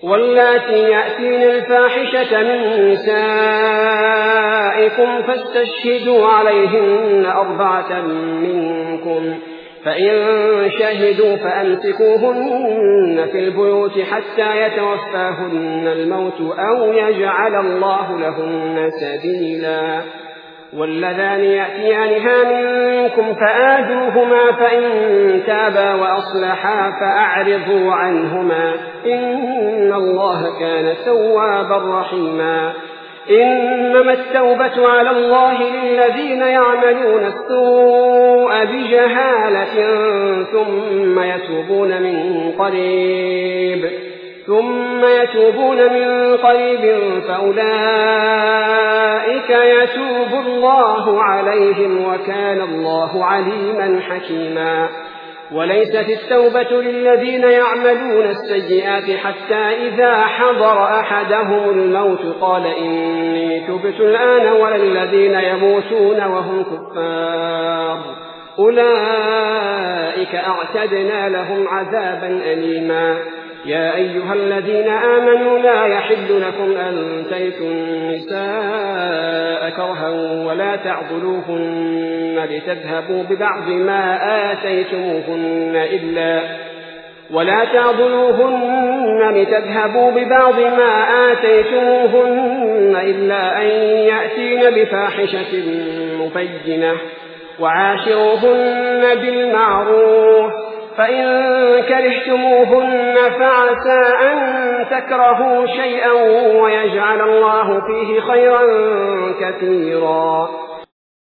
واللاتي يأتين الفاحشة من نسائكم فاستشهدوا عليهن 4 منكم، فإن شهدوا فأمسكوهن في البيوت حتى يتوفاهن الموت أو يجعل الله لهن سبيلا. واللذان يأتيانها منكم فآذوهما، فإن تابا وأصلحا فأعرضوا عنهما، إن الله كان توابا رحيما. إنما التوبة على الله للذين يعملون السوء بجهالة ثم يتوبون من قريب فأولئك يتوب الله عليهم، وكان الله عليما حكيما. وليست التوبة للذين يعملون السيئات حتى إذا حضر أحدهم الموت قال إني تبت الآن، ولا الذين يموتون وهم كفار أولئك أعتدنا لهم عذابا أليما. يا أيها الذين آمنوا لا يحل لكم أن ترثوا النساء كرها ولا تعضلوهن لتذهبوا ببعض ما آتيتموهن إلا أن يأتين بفاحشة مبينة، وعاشروهن بالمعروف، فإن كرهتموهن فعسى أن تكرهوا شيئا ويجعل الله فيه خيرا كثيرا.